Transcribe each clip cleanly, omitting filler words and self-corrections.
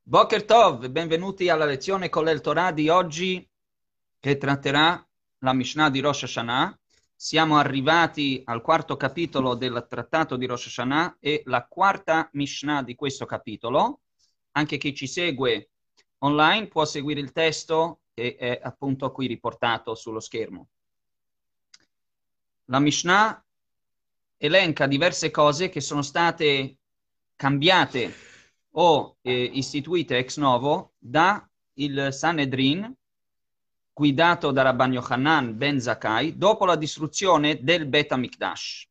Boker Tov, benvenuti alla lezione Kollel Torah di oggi che tratterà la Mishnah di Rosh Hashanah. Siamo arrivati al quarto capitolo del trattato di Rosh Hashanah e la quarta Mishnah di questo capitolo. Anche chi ci segue online può seguire il testo che è appunto qui riportato sullo schermo. La Mishnah elenca diverse cose che sono state cambiate o istituite ex novo da il Sanedrin, guidato da Rabban Yochanan ben Zakkai, dopo la distruzione del Bet HaMikdash.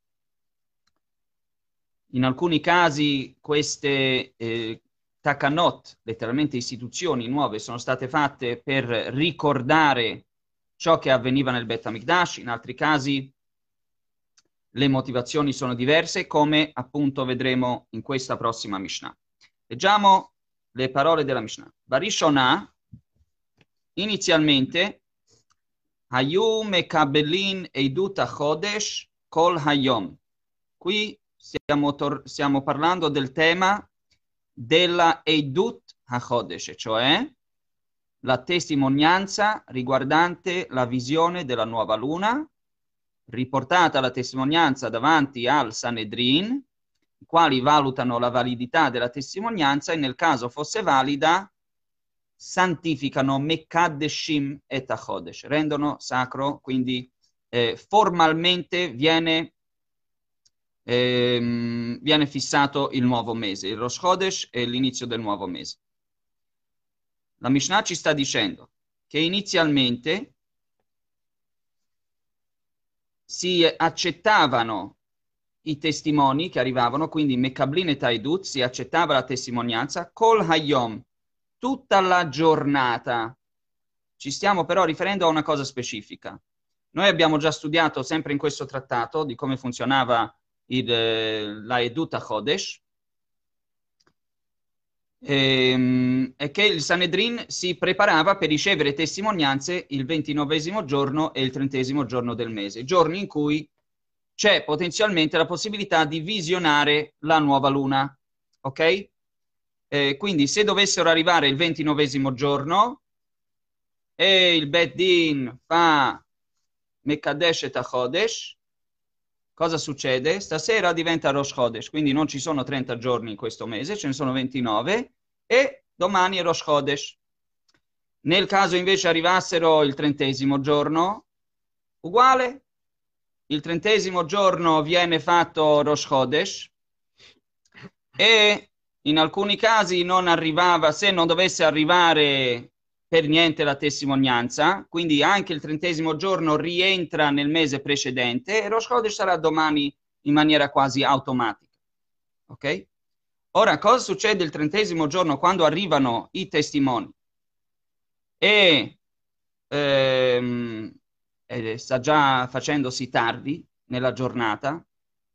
In alcuni casi queste takanot, letteralmente istituzioni nuove, sono state fatte per ricordare ciò che avveniva nel Bet HaMikdash, in altri casi le motivazioni sono diverse, come appunto vedremo in questa prossima Mishnah. Leggiamo le parole della Mishnah. Barishonah, inizialmente, Hayu mekabelin eidut hachodesh kol hayom. Qui stiamo parlando del tema della eidut hachodesh, cioè la testimonianza riguardante la visione della nuova luna, riportata la testimonianza davanti al Sanedrin, i quali valutano la validità della testimonianza e nel caso fosse valida santificano Mekaddeshim et Achodesh, rendono sacro, quindi formalmente viene fissato il nuovo mese, il Rosh Chodesh è l'inizio del nuovo mese. La Mishnah ci sta dicendo che inizialmente si accettavano i testimoni che arrivavano, quindi Mekablin e Taidut, si accettava la testimonianza, Kol Hayom, tutta la giornata. Ci stiamo però riferendo a una cosa specifica. Noi abbiamo già studiato sempre in questo trattato di come funzionava la Edut HaChodesh, e che il Sanedrin si preparava per ricevere testimonianze il 29esimo giorno e il 30esimo giorno del mese, giorni in cui c'è potenzialmente la possibilità di visionare la nuova luna, ok? Quindi se dovessero arrivare il 29esimo giorno e il Bet Din fa Mekadesh et HaChodesh, cosa succede? Stasera diventa Rosh Chodesh, quindi non ci sono 30 giorni in questo mese, ce ne sono 29 e domani è Rosh Chodesh. Nel caso invece arrivassero il 30esimo giorno, uguale, il 30esimo giorno viene fatto Rosh Chodesh e in alcuni casi non arrivava, se non dovesse arrivare per niente la testimonianza, quindi anche il 30esimo giorno rientra nel mese precedente e Rosh Chodesh sarà domani in maniera quasi automatica. Ok? Ora, cosa succede il 30esimo giorno quando arrivano i testimoni? E sta già facendosi tardi nella giornata.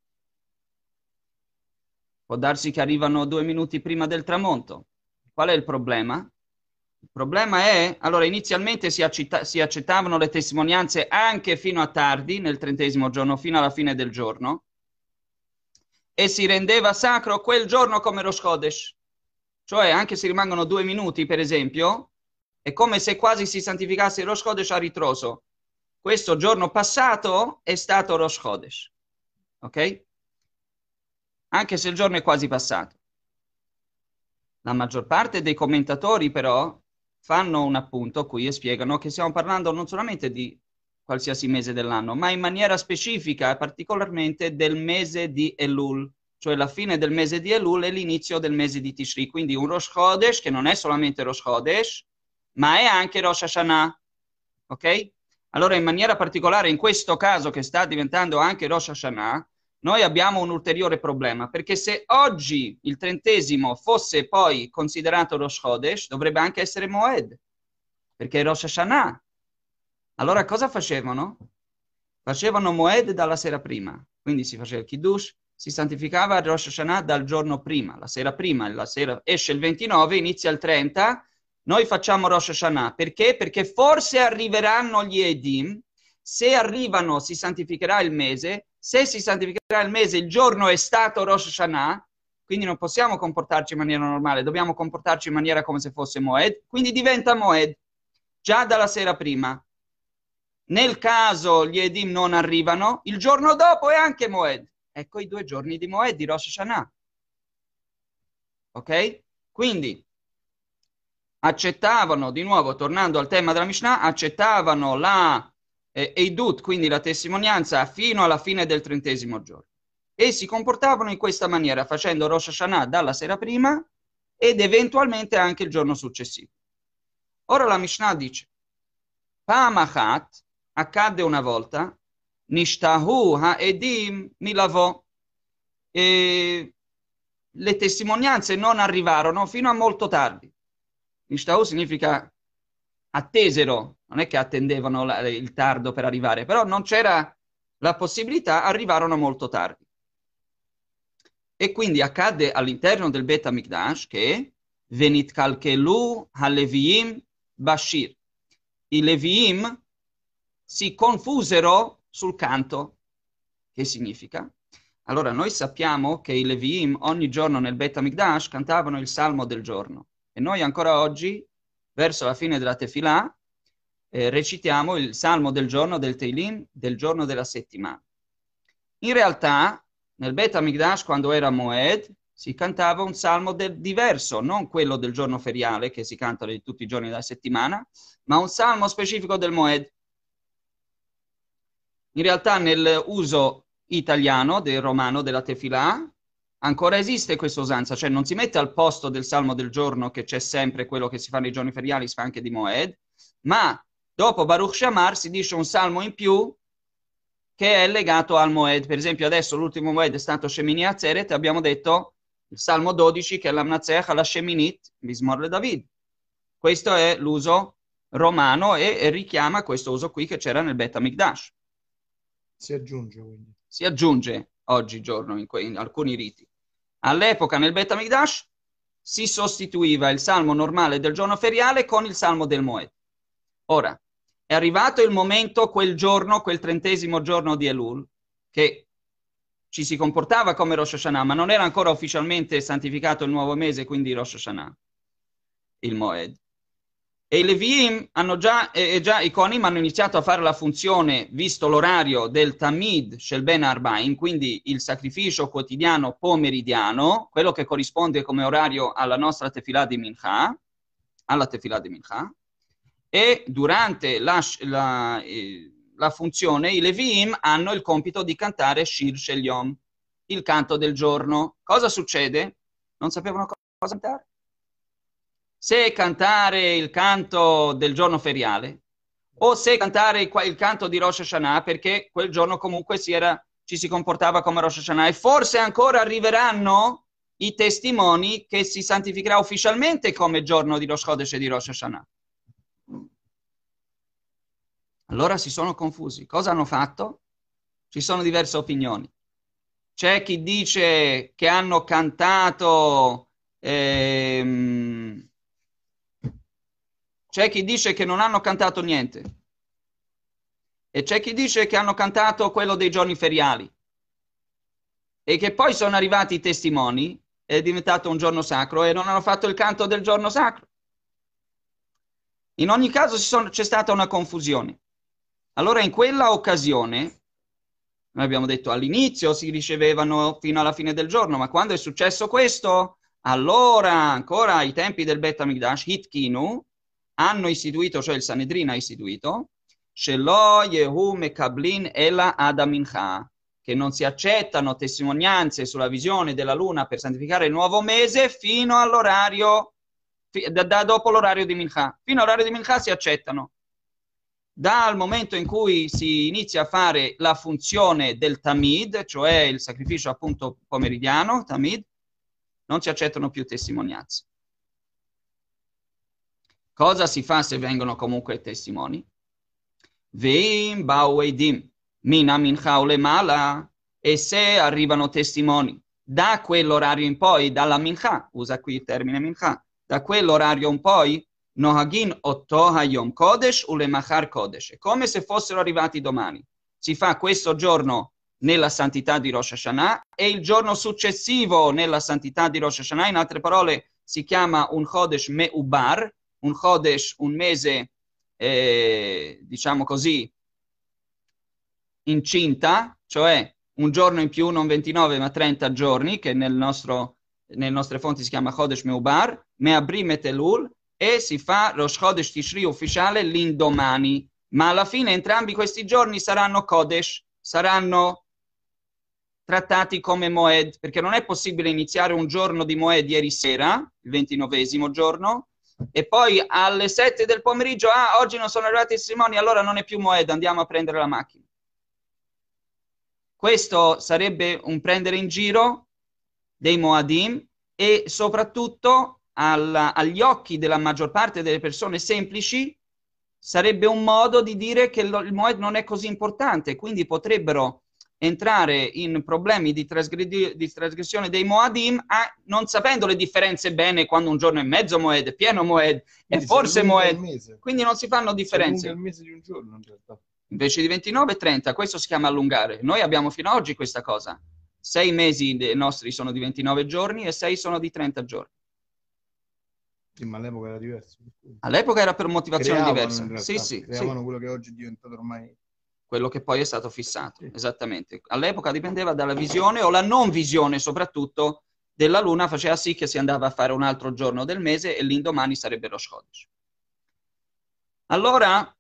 Può darsi che arrivano 2 minuti prima del tramonto. Qual è il problema? Il problema è, allora inizialmente si accettavano le testimonianze anche fino a tardi, nel 30esimo giorno, fino alla fine del giorno, e si rendeva sacro quel giorno come Rosh Chodesh. Cioè, anche se rimangono 2 minuti, per esempio, è come se quasi si santificasse il Rosh Chodesh a ritroso. Questo giorno passato è stato Rosh Chodesh. Ok? Anche se il giorno è quasi passato. La maggior parte dei commentatori, però, fanno un appunto qui e spiegano che stiamo parlando non solamente di qualsiasi mese dell'anno, ma in maniera specifica, particolarmente del mese di Elul, cioè la fine del mese di Elul e l'inizio del mese di Tishri, quindi un Rosh Chodesh che non è solamente Rosh Chodesh, ma è anche Rosh Hashanah, ok? Allora, in maniera particolare, in questo caso che sta diventando anche Rosh Hashanah, noi abbiamo un ulteriore problema, perché se oggi il 30esimo fosse poi considerato Rosh Chodesh, dovrebbe anche essere Moed, perché è Rosh Hashanah. Allora cosa facevano? Facevano Moed dalla sera prima, quindi si faceva il Kiddush, si santificava Rosh Hashanah dal giorno prima, la sera esce il 29, inizia il 30, noi facciamo Rosh Hashanah. Perché? Perché forse arriveranno gli Edim, se arrivano si santificherà il mese, se si santificherà il mese il giorno è stato Rosh Hashanah, quindi non possiamo comportarci in maniera normale, dobbiamo comportarci in maniera come se fosse Moed, quindi diventa Moed già dalla sera prima. Nel caso gli Edim non arrivano, il giorno dopo è anche Moed. Ecco i 2 giorni di Moed di Rosh Hashanah. Ok? Quindi accettavano, di nuovo, tornando al tema della Mishnah, accettavano la Eidut, quindi la testimonianza, fino alla fine del 30° giorno. E si comportavano in questa maniera, facendo Rosh Hashanah dalla sera prima ed eventualmente anche il giorno successivo. Ora la Mishnah dice, Pamachat, accadde una volta, Nishtahu ha'edim milavo, e le testimonianze non arrivarono fino a molto tardi. Nishtahu significa attesero, non è che attendevano il tardo per arrivare, però non c'era la possibilità, arrivarono molto tardi. E quindi accadde all'interno del Bet HaMikdash che Venit kalkelu ha-leviim bashir. I Leviim si confusero sul canto. Che significa? Allora, noi sappiamo che i Leviim ogni giorno nel Bet HaMikdash cantavano il Salmo del giorno. E noi ancora oggi, verso la fine della Tefillah, recitiamo il Salmo del giorno del Teilim, del giorno della settimana. In realtà, nel Bet HaMikdash, quando era Moed, si cantava un salmo diverso, non quello del giorno feriale, che si canta di tutti i giorni della settimana, ma un salmo specifico del Moed. In realtà nel uso italiano, del romano, della Tefillah, ancora esiste questa usanza, cioè non si mette al posto del salmo del giorno, che c'è sempre quello che si fa nei giorni feriali, si fa anche di Moed, ma dopo Baruch Shamar si dice un salmo in più che è legato al Moed. Per esempio adesso l'ultimo Moed è stato Shemini Atzeret, abbiamo detto il Salmo 12 che è l'Amnatzech alla Sheminit, Mismor le David. Questo è l'uso romano e richiama questo uso qui che c'era nel Bet HaMikdash. Si aggiunge quindi. Si aggiunge oggigiorno in alcuni riti. All'epoca nel Bet HaMikdash si sostituiva il salmo normale del giorno feriale con il salmo del Moed. Ora, è arrivato il momento, quel giorno, quel 30° giorno di Elul, che ci si comportava come Rosh Hashanah, ma non era ancora ufficialmente santificato il nuovo mese, quindi Rosh Hashanah, il Moed. E i Leviim hanno già i Kohanim hanno iniziato a fare la funzione, visto l'orario del Tamid Shel Ben Arbaim, quindi il sacrificio quotidiano pomeridiano, quello che corrisponde come orario alla nostra Tefillah di Mincha, alla Tefillah di Mincha, e durante la funzione i Leviim hanno il compito di cantare Shir Shel Yom, il canto del giorno. Cosa succede? Non sapevano cosa cantare? Se cantare il canto del giorno feriale o se cantare il canto di Rosh Hashanah, perché quel giorno comunque ci si comportava come Rosh Hashanah, e forse ancora arriveranno i testimoni che si santificherà ufficialmente come giorno di Rosh Chodesh e di Rosh Hashanah. Allora si sono confusi. Cosa hanno fatto? Ci sono diverse opinioni. C'è chi dice che hanno cantato, c'è chi dice che non hanno cantato niente. E c'è chi dice che hanno cantato quello dei giorni feriali. E che poi sono arrivati i testimoni, è diventato un giorno sacro e non hanno fatto il canto del giorno sacro. In ogni caso c'è stata una confusione. Allora in quella occasione, noi abbiamo detto all'inizio si ricevevano fino alla fine del giorno, ma quando è successo questo, allora ancora ai tempi del Bet HaMikdash, Hitkinu, hanno istituito, cioè il Sanedrin ha istituito, Shelo Yehu Mekablin Ela Ad HaMincha, che non si accettano testimonianze sulla visione della luna per santificare il nuovo mese fino all'orario, da dopo l'orario di Mincha. Fino all'orario di Mincha si accettano. Dal momento in cui si inizia a fare la funzione del Tamid, cioè il sacrificio appunto pomeridiano, Tamid, non si accettano più testimonianze. Cosa si fa se vengono comunque testimoni? Veim bau eidim mina mincha ulemala, e se arrivano testimoni da quell'orario in poi, dalla mincha, usa qui il termine mincha, da quell'orario in poi, Nohagin otto hayom kodesh ulemachar kodesh, come se fossero arrivati domani. Si fa questo giorno nella santità di Rosh Hashanah e il giorno successivo nella santità di Rosh Hashanah. In altre parole, si chiama un Chodesh Me'ubar, un Chodesh, un mese, diciamo così, incinta, cioè un giorno in più, non 29 ma 30 giorni, che nelle nostre fonti si chiama Chodesh Me'ubar, Me'abrim et Elul, e si fa Rosh Chodesh Tishri ufficiale l'indomani. Ma alla fine entrambi questi giorni saranno Kodesh, saranno trattati come Moed, perché non è possibile iniziare un giorno di Moed ieri sera, il 29esimo giorno, e poi alle 7 del pomeriggio, oggi non sono arrivati i testimoni, allora non è più Moed, andiamo a prendere la macchina. Questo sarebbe un prendere in giro dei Moadim e soprattutto agli occhi della maggior parte delle persone semplici sarebbe un modo di dire che il Moed non è così importante, quindi potrebbero entrare in problemi di trasgressione dei Moadim non sapendo le differenze bene quando un giorno è mezzo Moed, pieno Moed e forse Moed, quindi non si fanno differenze. Si allunga il mese di un giorno in realtà. Invece di 29, 30, questo si chiama allungare. Noi abbiamo fino ad oggi questa cosa. 6 mesi dei nostri sono di 29 giorni e 6 sono di 30 giorni. Sì, ma all'epoca era diverso. All'epoca era per motivazioni diverse. Realtà, sì. Creavano quello che oggi è diventato ormai... Quello che poi è stato fissato, sì. Esattamente. All'epoca dipendeva dalla visione o la non visione soprattutto della luna, faceva sì che si andava a fare un altro giorno del mese e l'indomani sarebbe Rosh Chodesh. Allora...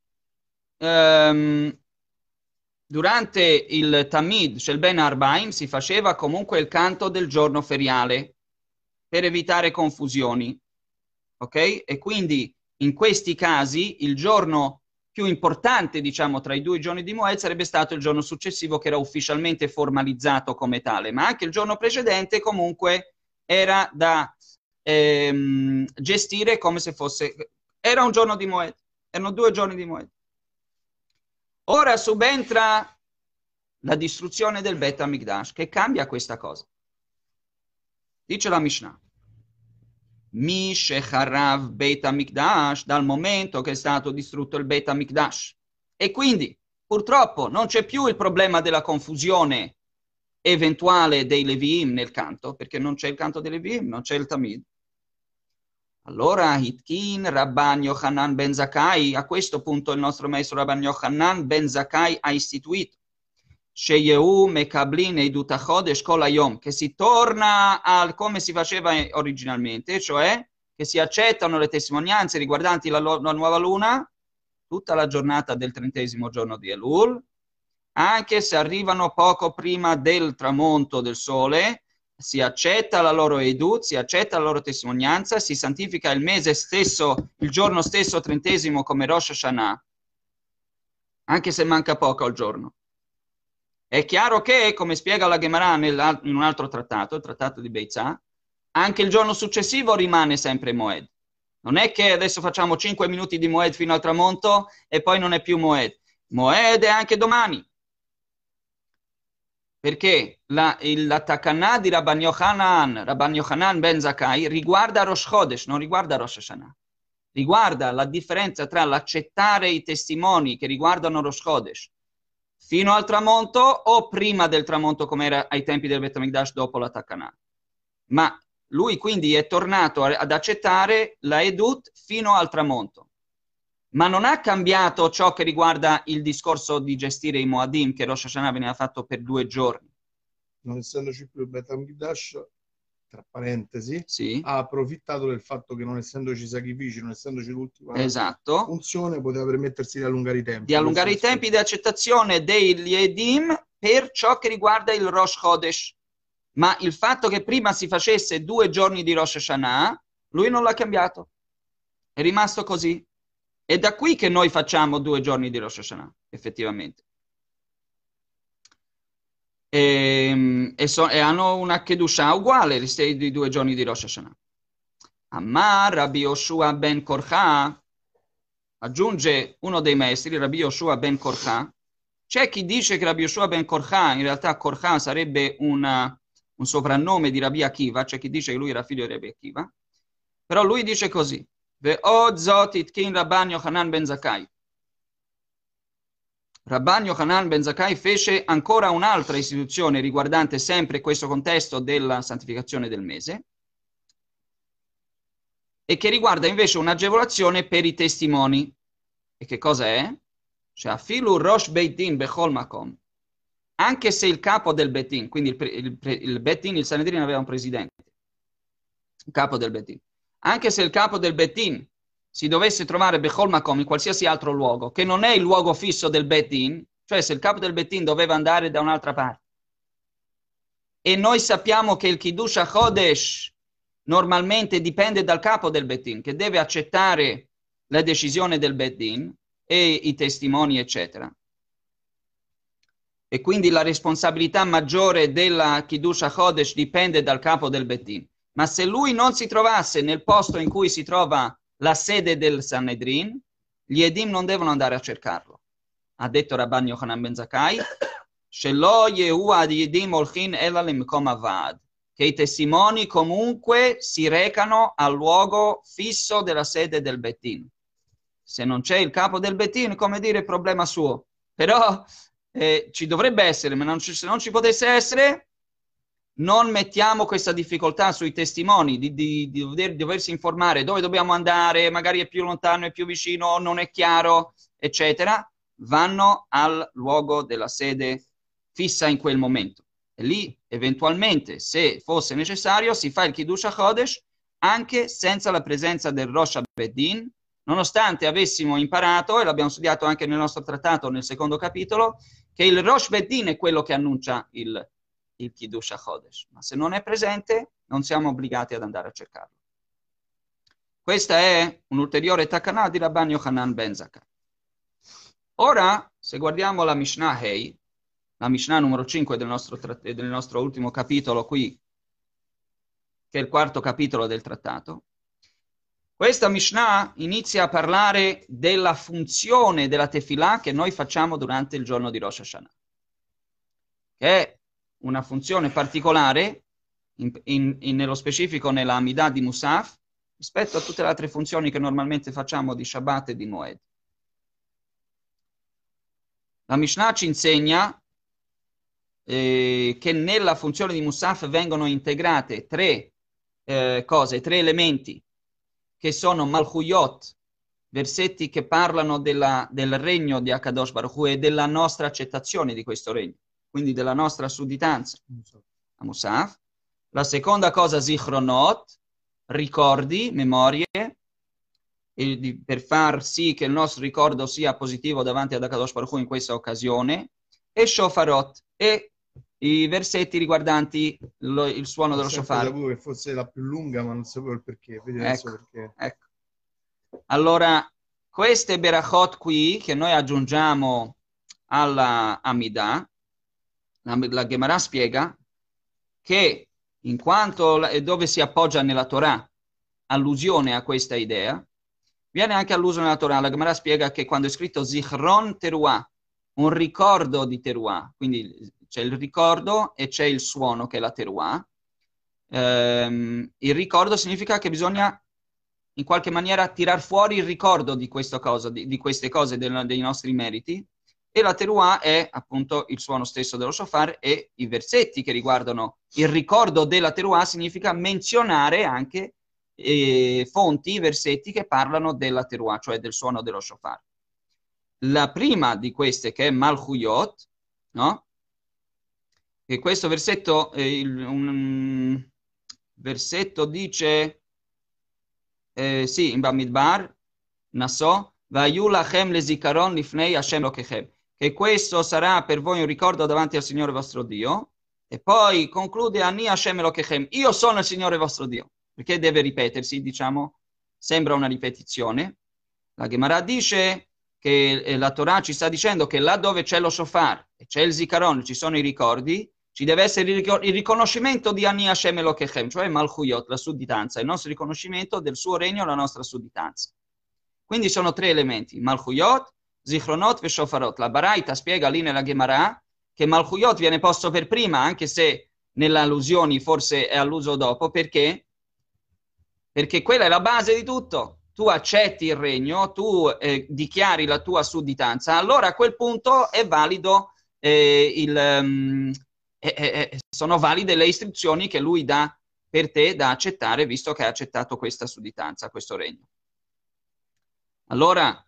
durante il Tamid, cioè il Ben Arbaim, si faceva comunque il canto del giorno feriale per evitare confusioni, ok? E quindi in questi casi il giorno più importante, diciamo, tra i due giorni di Moed sarebbe stato il giorno successivo, che era ufficialmente formalizzato come tale, ma anche il giorno precedente comunque era da gestire come se fosse... Era un giorno di Moed, erano 2 giorni di Moed. Ora subentra la distruzione del Bet HaMikdash, che cambia questa cosa. Dice la Mishnah. Mi shecharav Bet HaMikdash, dal momento che è stato distrutto il Bet HaMikdash. E quindi, purtroppo, non c'è più il problema della confusione eventuale dei Leviim nel canto, perché non c'è il canto dei Leviim, non c'è il Tamid. Allora, Hitkin Rabban Yochanan ben Zakkai, a questo punto il nostro maestro Rabban Yochanan ben Zakkai ha istituito Sheyehu Mekablin Eidut HaChodesh Kol Hayom, che si torna al come si faceva originalmente, cioè che si accettano le testimonianze riguardanti la nuova luna tutta la giornata del 30° giorno di Elul, anche se arrivano poco prima del tramonto del sole. Si accetta la loro edut, si accetta la loro testimonianza, si santifica il mese stesso, il giorno stesso 30° come Rosh Hashanah, anche se manca poco al giorno. È chiaro che, come spiega la Gemara in un altro trattato, il trattato di Beitzah, anche il giorno successivo rimane sempre Moed. Non è che adesso facciamo 5 minuti di Moed fino al tramonto e poi non è più Moed. Moed è anche domani. Perché la Takanah di Rabban Yochanan ben Zakkai, riguarda Rosh Chodesh, non riguarda Rosh Hashanah. Riguarda la differenza tra l'accettare i testimoni che riguardano Rosh Chodesh fino al tramonto o prima del tramonto, come era ai tempi del Bet HaMikdash dopo la Takanah. Ma lui quindi è tornato ad accettare la Edut fino al tramonto. Ma non ha cambiato ciò che riguarda il discorso di gestire i Moadim, che Rosh Hashanah veniva fatto per 2 giorni. Non essendoci più il Bet HaMikdash, tra parentesi, sì, ha approfittato del fatto che non essendoci sacrifici, non essendoci l'ultima funzione, poteva permettersi di allungare i tempi. Di allungare i tempi di accettazione degli Edim per ciò che riguarda il Rosh Chodesh. Ma il fatto che prima si facesse 2 giorni di Rosh Hashanah, lui non l'ha cambiato. È rimasto così. È da qui che noi facciamo 2 giorni di Rosh Hashanah, effettivamente. E hanno una Kedushah uguale di 2 giorni di Rosh Hashanah. Amar Rabbi Yoshua ben Korcha, aggiunge uno dei maestri, Rabbi Yoshua ben Korcha. C'è chi dice che Rabbi Yoshua ben Korcha, in realtà Korcha sarebbe un soprannome di Rabbi Akiva, c'è chi dice che lui era figlio di Rabbi Akiva, però lui dice così. Ve'od zot itkin Rabban Yochanan ben Zakkai. Rabban Yochanan ben Zakkai fece ancora un'altra istituzione riguardante sempre questo contesto della santificazione del mese, e che riguarda invece un'agevolazione per i testimoni. E che cosa è? Cioè, afilu Rosh Beit Din bechol makom. Anche se il capo del Beit Din, quindi il Beit Din, il Sanedrin aveva un presidente, il capo del Beit Din. Anche se il capo del Beit Din si dovesse trovare bechol makom in qualsiasi altro luogo, che non è il luogo fisso del Beit Din, cioè se il capo del Beit Din doveva andare da un'altra parte, e noi sappiamo che il Kiddush HaChodesh normalmente dipende dal capo del Beit Din, che deve accettare la decisione del Beit Din e i testimoni, eccetera. E quindi la responsabilità maggiore della Kiddush HaChodesh dipende dal capo del Beit Din. Ma se lui non si trovasse nel posto in cui si trova la sede del Sanedrin, gli Edim non devono andare a cercarlo. Ha detto Rabban Yochanan ben Zakkai, che i testimoni comunque si recano al luogo fisso della sede del Beit Din. Se non c'è il capo del Beit Din, come dire, problema suo. Però ci dovrebbe essere, ma se non ci potesse essere, non mettiamo questa difficoltà sui testimoni di doversi informare dove dobbiamo andare, magari è più lontano, è più vicino, non è chiaro, eccetera. Vanno al luogo della sede fissa in quel momento. E lì, eventualmente, se fosse necessario, si fa il Kiddush HaChodesh anche senza la presenza del Rosh Beit Din, nonostante avessimo imparato, e l'abbiamo studiato anche nel nostro trattato nel secondo capitolo, che il Rosh Beit Din è quello che annuncia il Kiddush HaChodesh. Ma se non è presente, non siamo obbligati ad andare a cercarlo. Questa è un'ulteriore takana di Rabban Yochanan ben Zakkai. Ora, se guardiamo la Mishnah Hei, la Mishnah numero 5 del nostro ultimo capitolo qui, che è il quarto capitolo del trattato, questa Mishnah inizia a parlare della funzione della tefillah che noi facciamo durante il giorno di Rosh Hashanah, che è una funzione particolare, nello specifico nella Amidah di Musaf, rispetto a tutte le altre funzioni che normalmente facciamo di Shabbat e di Moed. La Mishnah ci insegna che nella funzione di Musaf vengono integrate tre elementi che sono Malchuyot, versetti che parlano del regno di Akadosh Baruch Hu e della nostra accettazione di questo regno, quindi della nostra sudditanza a Musaf. La seconda cosa, Zichronot, ricordi, memorie, per far sì che il nostro ricordo sia positivo davanti ad Akadosh Baruch Hu in questa occasione, e Shofarot, e i versetti riguardanti il suono dello shofar. Sapevo che fosse la più lunga, ma non sapevo il perché. Vedi adesso perché. Ecco. Allora, queste berachot qui, che noi aggiungiamo alla Amidah, la Gemara spiega che in quanto dove si appoggia nella Torah allusione a questa idea, viene anche alluso nella Torah. La Gemara spiega che quando è scritto Zichron Teruah, un ricordo di Teruah, quindi c'è il ricordo e c'è il suono che è la Teruah. Il ricordo significa che bisogna in qualche maniera tirar fuori il ricordo di questa cosa, di queste cose, dei nostri meriti, e la Teruah è appunto il suono stesso dello shofar, e i versetti che riguardano il ricordo della Teruah significa menzionare anche fonti, versetti che parlano della Teruah, cioè del suono dello shofar. La prima di queste, che è Malchuyot, no? E questo versetto, un versetto dice, sì, in Bamidbar, Naso, Vayu lachem lezikaron lifnei Hashem lokechem, che questo sarà per voi un ricordo davanti al Signore vostro Dio, e poi conclude Ani Hashem lokechem, io sono il Signore vostro Dio, perché deve ripetersi, diciamo, sembra una ripetizione. La Gemara dice che la Torah ci sta dicendo che là dove c'è lo shofar e c'è il zikaron, ci sono i ricordi, ci deve essere il riconoscimento di Ani Hashem Elokechem, cioè Malchuyot, la sudditanza, il nostro riconoscimento del suo regno, la nostra sudditanza. Quindi sono tre elementi, Malchuyot, Zichronot e Shofarot. La Baraita spiega lì nella Gemara che Malchuyot viene posto per prima, anche se nelle allusioni forse è alluso dopo, perché? Perché quella è la base di tutto. tu accetti il regno, tu dichiari la tua sudditanza, allora a quel punto è valido sono valide le istruzioni che lui dà per te da accettare, visto che hai accettato questa sudditanza, questo regno. Allora,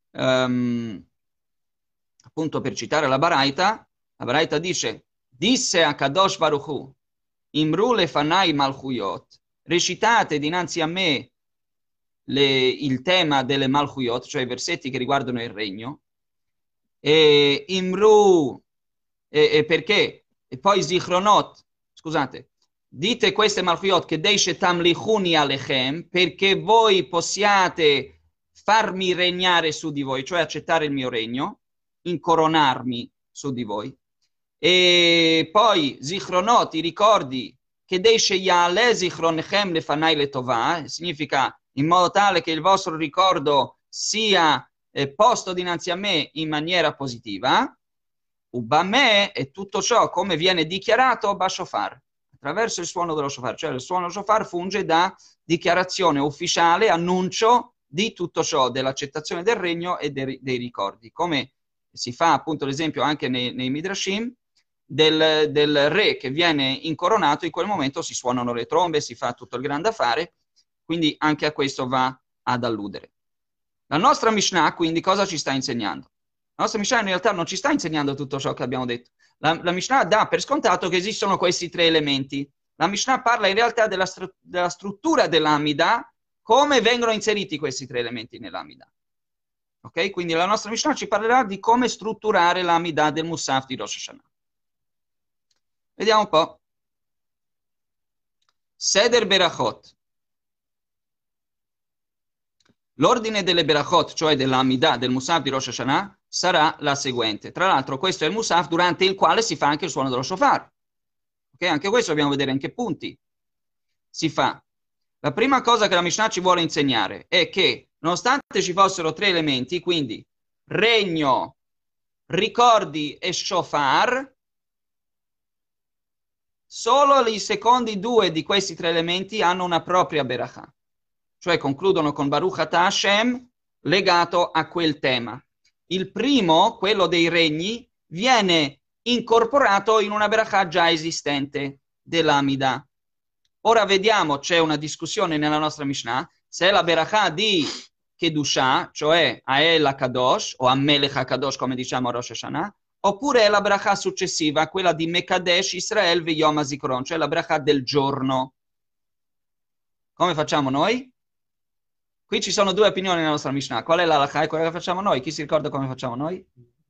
appunto per citare la Baraita dice, disse a Kadosh Baruch Hu, Imru lefanai malchuyot, recitate dinanzi a me il tema delle malchuyot, cioè i versetti che riguardano il regno, e Imru, perché? E poi Zichronot, scusate, dite queste malchuyot che deishe tamlichuni alechem, perché voi possiate farmi regnare su di voi, cioè accettare il mio regno, incoronarmi su di voi. E poi Zichronot, i ricordi, che deishe yale zichronechem lefanai letovah, significa in modo tale che il vostro ricordo sia posto dinanzi a me in maniera positiva. Ubame è tutto ciò come viene dichiarato Bashofar, attraverso il suono dello shofar, cioè il suono shofar funge da dichiarazione ufficiale, annuncio di tutto ciò, dell'accettazione del regno e dei ricordi, come si fa appunto l'esempio anche nei Midrashim del re che viene incoronato, in quel momento si suonano le trombe, si fa tutto il grande affare, quindi anche a questo va ad alludere. La nostra Mishnah quindi cosa ci sta insegnando? La nostra Mishnah in realtà non ci sta insegnando tutto ciò che abbiamo detto. La Mishnah dà per scontato che esistono questi tre elementi. La Mishnah parla in realtà della struttura dell'Amida, come vengono inseriti questi tre elementi nell'Amida. Ok? Quindi la nostra Mishnah ci parlerà di come strutturare l'Amida del Musaf di Rosh Hashanah. Vediamo un po'. Seder Berachot. L'ordine delle Berachot, cioè dell'Amida del Musaf di Rosh Hashanah, sarà la seguente. Tra l'altro questo è il Musaf durante il quale si fa anche il suono dello shofar. Ok? Anche questo dobbiamo vedere in che punti si fa. La prima cosa che la Mishnah ci vuole insegnare è che nonostante ci fossero tre elementi, quindi regno, ricordi e shofar, solo i secondi due di questi tre elementi hanno una propria berachah, cioè concludono con Baruch Atah Hashem legato a quel tema. Il primo, quello dei regni, viene incorporato in una berachah già esistente dell'Amida. Ora vediamo, c'è una discussione nella nostra Mishnah, se è la berachah di Kedushah, cioè Ael HaKadosh, o Amelech HaKadosh, come diciamo a Rosh Hashanah, oppure è la berachah successiva, quella di Mekadesh Israel V'Yom HaZikaron, cioè la berachah del giorno. Come facciamo noi? Qui ci sono due opinioni nella nostra Mishnah. Qual è la halakha e quella che facciamo noi? Chi si ricorda come facciamo noi?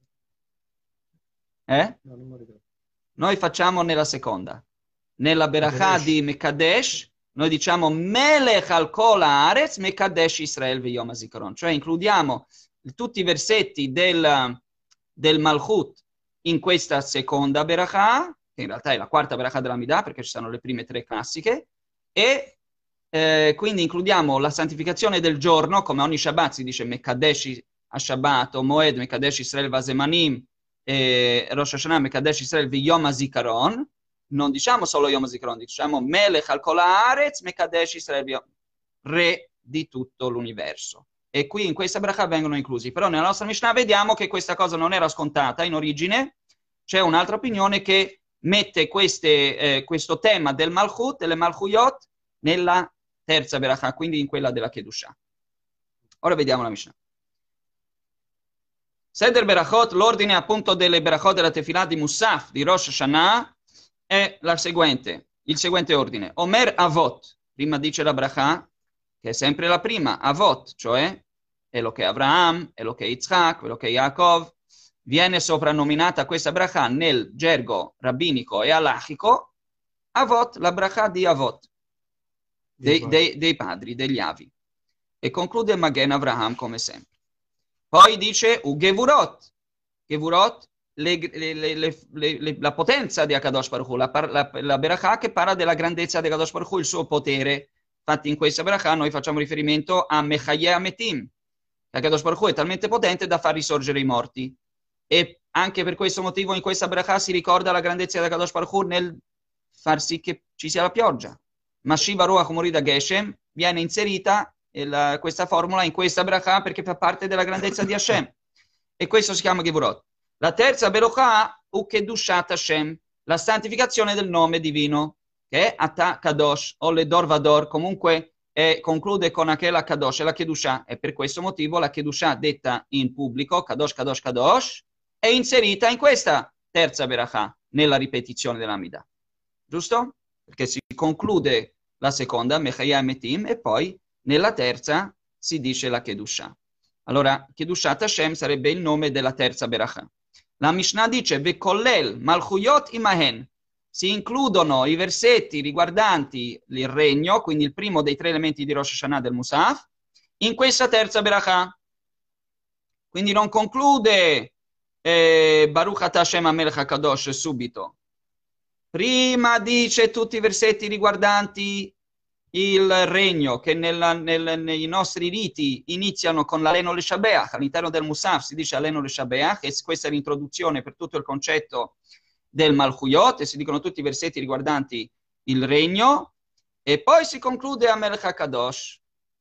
Noi facciamo nella seconda. Nella berachah di Mekadesh, noi diciamo Melech al kol haaretz Mekadesh Israel V'Yom HaZikaron. Cioè includiamo tutti i versetti del Malchut in questa seconda berachah, che in realtà è la quarta berachah della Midah, perché ci sono le prime tre classiche, e quindi includiamo la santificazione del giorno, come ogni Shabbat si dice Mekadesh HaShabbat, o Moed Mekadesh Israel Vazemanim, Rosh Hashanah Mekadesh Israel V'Yom HaZikaron. Non diciamo solo Yom HaZikaron, diciamo Melech al kol haaretz Mekadesh Israel, re di tutto l'universo. E qui in questa berachah vengono inclusi. Però nella nostra Mishnah vediamo che questa cosa non era scontata in origine. C'è un'altra opinione che mette questo tema del Malchut, delle Malchuyot, nella terza berachah, quindi in quella della Kedushah. Ora vediamo la Mishnah. Seder Berachot, l'ordine appunto delle Berachot della Tefillah di Musaf di Rosh Hashanah è il seguente ordine. Omer Avot, prima dice la berachah, che è sempre la prima, Avot, cioè Elokei Avraham, Elokei Yitzchak, Elokei Yaakov, viene soprannominata questa berachah nel gergo rabbinico e halachico, Avot, la berachah di Avot, dei padri, degli avi. E conclude Magen Avraham come sempre. Poi dice Ugevurot, Gevurot, la potenza di Akadosh Baruch Hu, la berachah che parla della grandezza di Akadosh Baruch Hu, il suo potere. Infatti in questa berachah noi facciamo riferimento a Mechaye Ametim, che Akadosh Baruch Hu è talmente potente da far risorgere i morti. E anche per questo motivo in questa berachah si ricorda la grandezza di Akadosh Baruch Hu nel far sì che ci sia la pioggia. Mashiva Ruach Morida Geshem viene inserita questa formula in questa bracha perché fa parte della grandezza di Hashem. E questo si chiama Gevurot. La terza Berocha, Ukedushat Hashem, la santificazione del nome divino, che è Ata Kadosh, o Ledor Vador, comunque conclude con Akela Kadosh, e la Kedusha. E per questo motivo la Kedusha detta in pubblico, Kadosh, Kadosh, Kadosh, è inserita in questa terza Berocha, nella ripetizione dell'Amida. Giusto? Perché si conclude la seconda, Mechaya e Metim, e poi nella terza si dice la Kedusha. Allora, Kedushat Hashem sarebbe il nome della terza Berocha. La Mishnah dice, Vekollel Malchuyot Imahen, si includono i versetti riguardanti il regno, quindi il primo dei 3 elementi di Rosh Hashanah del Musaf, in questa terza Berocha. Quindi non conclude Baruch Ata Hashem HaMelech HaKadosh subito. Prima dice tutti i versetti riguardanti il regno, che nei nostri riti iniziano con l'Alenu Leshabeach. All'interno del Musaf si dice Alenu Leshabeach, e questa è l'introduzione per tutto il concetto del Malchuyot, e si dicono tutti i versetti riguardanti il regno, e poi si conclude a Melech HaKadosh,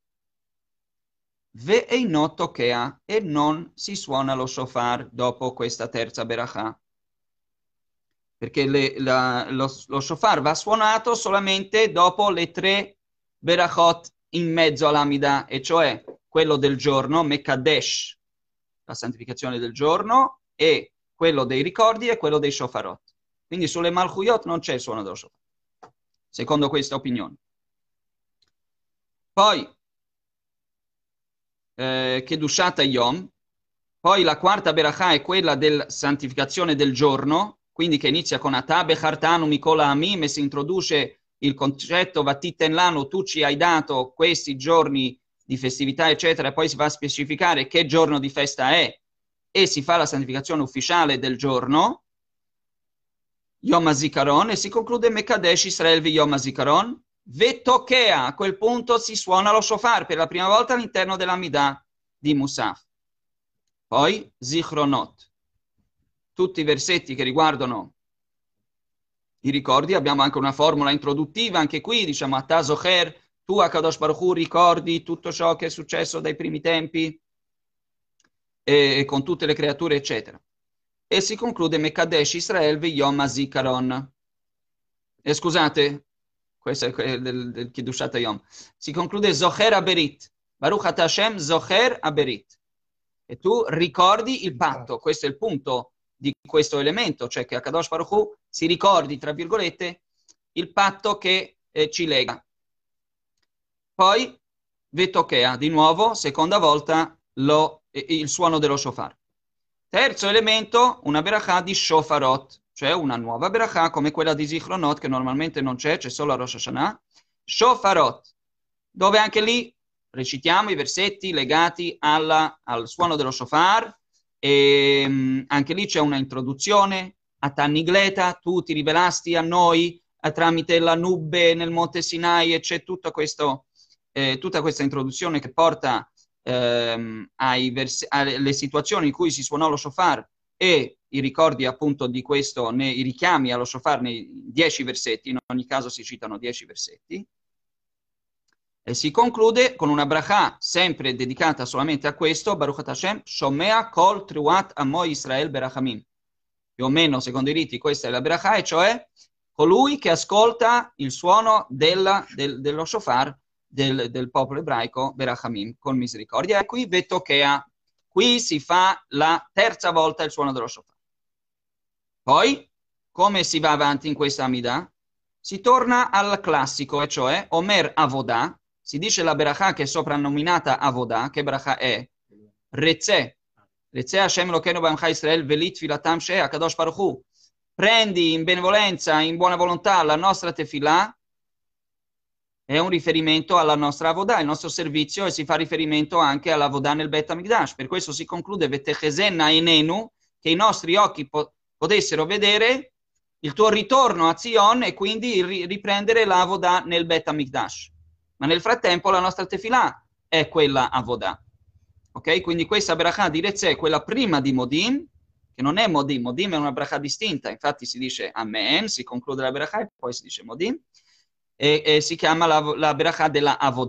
Ve'einot Tokea, e non si suona lo shofar dopo questa terza Berocha. Perché lo shofar va suonato solamente dopo le 3 Berachot in mezzo all'Amida, e cioè quello del giorno, Mekadesh, la santificazione del giorno, e quello dei ricordi e quello dei shofarot. Quindi sulle Malchuyot non c'è il suono dello shofar, secondo questa opinione. Poi, Kedushat Yom, poi la quarta Beracha è quella della santificazione del giorno, quindi che inizia con Ata Bechartanu Mikola Amim, e si introduce il concetto Vatiten Lanu, tu ci hai dato questi giorni di festività, eccetera, e poi si va a specificare che giorno di festa è, e si fa la santificazione ufficiale del giorno, Yom HaZikaron, e si conclude Mekadesh Israel vi Yom HaZikaron, Vetokea, a quel punto si suona lo shofar per la prima volta all'interno dell'Amidah di Musaf. Poi Zichronot, tutti i versetti che riguardano i ricordi. Abbiamo anche una formula introduttiva, anche qui diciamo Ata Zocher, tu HaKadosh Baruch Hu ricordi tutto ciò che è successo dai primi tempi e con tutte le creature eccetera, e si conclude Mekadesh Israel ve Yom HaZikaron, scusate, questo è del Kedushat Yom, si conclude Zocher Aberit, Baruch Ata Hashem Zocher Aberit, e tu ricordi il patto. Questo è il punto di questo elemento, cioè che HaKadosh Baruch Hu si ricordi, tra virgolette, il patto che ci lega. Poi, Vetokea, di nuovo, seconda volta, il suono dello shofar. Terzo elemento, una Beracha di Shofarot, cioè una nuova Beracha come quella di Zichronot, che normalmente non c'è solo a Rosh Hashanah. Shofarot, dove anche lì recitiamo i versetti legati al suono dello shofar, e anche lì c'è una introduzione, Atanigleta, tu ti rivelasti a noi tramite la nube nel monte Sinai, e c'è tutta questa introduzione che porta alle situazioni in cui si suonò lo shofar, e i ricordi appunto di questo, i richiami allo shofar nei 10 versetti, in ogni caso si citano 10 versetti, e si conclude con una bracha sempre dedicata solamente a questo, Baruch Ata Hashem, Shomea Kol Truat Amo Israel Berachamim. Più o meno, secondo i riti, questa è la bracha, e cioè colui che ascolta il suono dello shofar del popolo ebraico, Berachamim, con misericordia. E qui Vetokea, qui si fa la terza volta il suono dello shofar. Poi, come si va avanti in questa Amidah? Si torna al classico, e cioè Omer Avodah. Si dice la Beracha che è soprannominata Avodah. Che Beracha è? Rezeh. Rezeh Hashem Elokeinu B'Amcha Israel Velit Filatam Sheh HaKadosh Baruch Hu. Prendi in benevolenza, in buona volontà la nostra tefillah. È un riferimento alla nostra Avodah, il nostro servizio, e si fa riferimento anche all'Avodah nel Bet HaMikdash. Per questo si conclude Vetechezen Einenu, che i nostri occhi potessero vedere il tuo ritorno a Zion, e quindi riprendere l'Avodah nel Bet HaMikdash. Ma nel frattempo la nostra tefillah è quella Avodah. Ok? Quindi questa Beracha di Rezeh è quella prima di Modim, che non è Modim. Modim è una Beracha distinta, infatti si dice Amen, si conclude la Beracha e poi si dice Modim, e si chiama la Beracha della Avodah.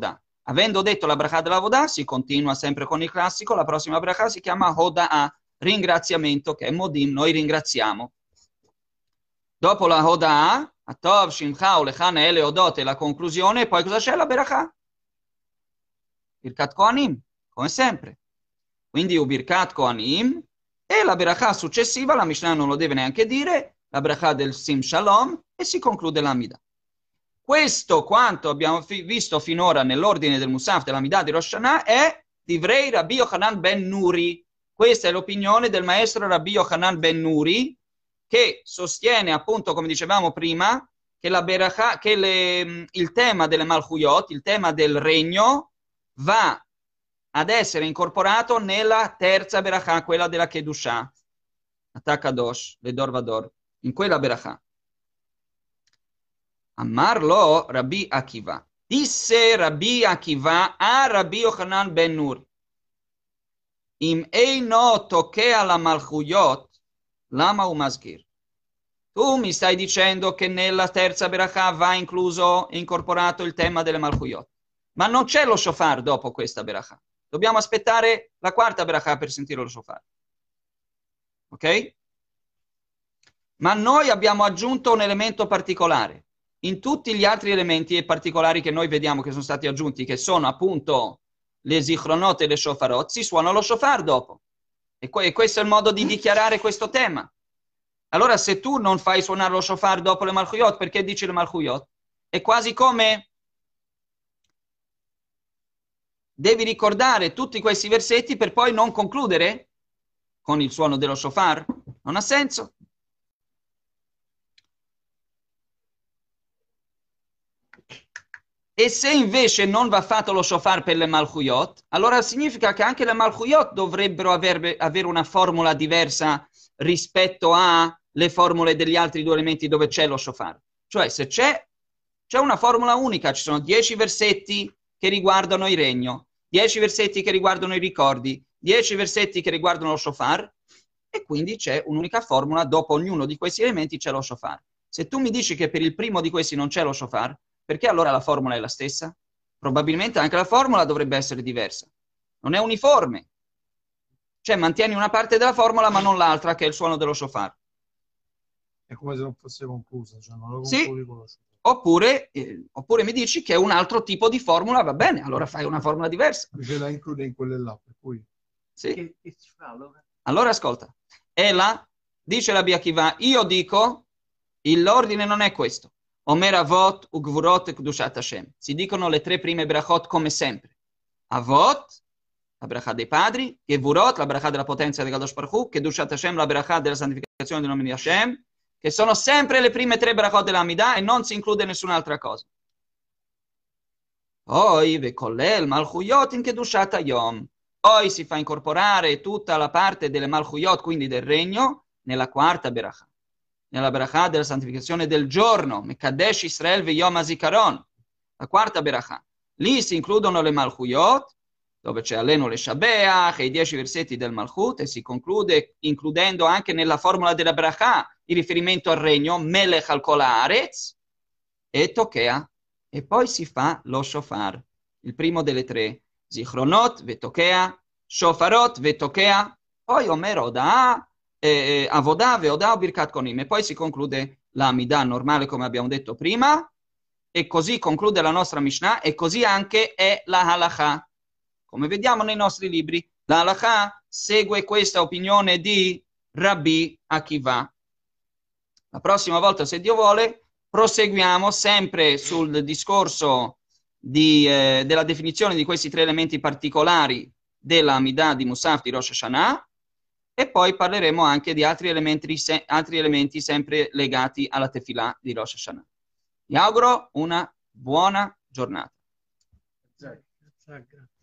Avendo detto la bracha dell'Avodah, si continua sempre con il classico, la prossima bracha si chiama Hoda'ah, ringraziamento, che è Modim, noi ringraziamo. Dopo la Hoda'ah, Atov, Shimcha, Ulechane, Ele, Odot e la conclusione, poi cosa c'è? La bracha. Birkat Kohanim, come sempre. Quindi Birkat Kohanim e la bracha successiva, la Mishnah non lo deve neanche dire, la bracha del Sim Shalom e si conclude l'Amida. Questo quanto abbiamo visto finora nell'ordine del Musaf dell'Amida di Rosh Hashanah è Divrei Rabbi Yochanan ben Nuri. Questa è l'opinione del maestro Rabbi Yochanan ben Nuri, che sostiene appunto, come dicevamo prima, che, il tema delle Malchuyot, il tema del regno, va ad essere incorporato nella terza Berachà, quella della Kedushah, Atakadosh, Ledor Vador, in quella Berachà. Amarlo Rabbi Akiva. Disse Rabbi Akiva a Rabbi Yochanan ben Nur. Im eino tokea la malchuyot, lama umazgir. Tu mi stai dicendo che nella terza berachà va incluso e incorporato il tema delle malchuyot. Ma non c'è lo shofar dopo questa berachà. Dobbiamo aspettare la quarta berachà per sentire lo shofar. Ok? Ma noi abbiamo aggiunto un elemento particolare. In tutti gli altri elementi e particolari che noi vediamo che sono stati aggiunti, che sono appunto le zichronot e le shofarot, si suona lo shofar dopo. E questo è il modo di dichiarare questo tema. Allora se tu non fai suonare lo shofar dopo le malchuyot, perché dici le malchuyot? È quasi come devi ricordare tutti questi versetti per poi non concludere con il suono dello shofar. Non ha senso. E se invece non va fatto lo shofar per le malchuyot, allora significa che anche le malchuyot dovrebbero avere una formula diversa rispetto alle formule degli altri due elementi dove c'è lo shofar. Cioè se c'è una formula unica, ci sono 10 versetti che riguardano il regno, 10 versetti che riguardano i ricordi, 10 versetti che riguardano lo shofar, e quindi c'è un'unica formula, dopo ognuno di questi elementi c'è lo shofar. Se tu mi dici che per il primo di questi non c'è lo shofar, perché allora la formula è la stessa? Probabilmente anche la formula dovrebbe essere diversa. Non è uniforme. Cioè mantieni una parte della formula ma non l'altra, che è il suono dello shofar. È come se non fosse conclusa, cioè non lo concludi con lo shofar. Oppure mi dici che un altro tipo di formula va bene, allora fai una formula diversa. Ce la include in quelle là, per cui... Sì. Che si fa allora? Allora ascolta. Ela, dice Rabbi Akiva, io dico, l'ordine non è questo. Omer Avot, Ugvurot e Kedushat Hashem. Si dicono le tre prime brachot come sempre. Avot, la bracha dei padri, Gevurot, la bracha della potenza del Kadosh Baruch Hu, Kedushat Hashem, la bracha della santificazione del nome di Hashem, che sono sempre le prime tre brachot dell'Amida e non si include nessun'altra cosa. Poi, Vekollel, Malchuyot in Kedushat Hayom. Poi si fa incorporare tutta la parte delle Malchuyot, quindi del regno, nella quarta bracha. Nella bracha della santificazione del giorno, Mekadesh Israel Veyom HaZikaron, la quarta bracha. Lì si includono le Malchuyot, dove c'è Alenu le Shabeach e i 10 versetti del Malchut, e si conclude includendo anche nella formula della bracha il riferimento al regno, Melech al Kol Haaretz e Tokea, e poi si fa lo shofar, il primo delle tre, Zichronot Vetokea, Shofarot Vetokea, poi Omer Hoda'ah, Avodah, Veodah, Birkat Kohanim, e poi si conclude la Amidah normale come abbiamo detto prima, e così conclude la nostra Mishnah, e così anche è la Halakha. Come vediamo nei nostri libri, la Halakha segue questa opinione di Rabbi Akiva. La prossima volta, se Dio vuole, proseguiamo sempre sul discorso della definizione di questi tre elementi particolari della Amidah di Musaf di Rosh Hashanah, e poi parleremo anche di altri elementi sempre legati alla Tefillah di Rosh Hashanah. Vi auguro una buona giornata.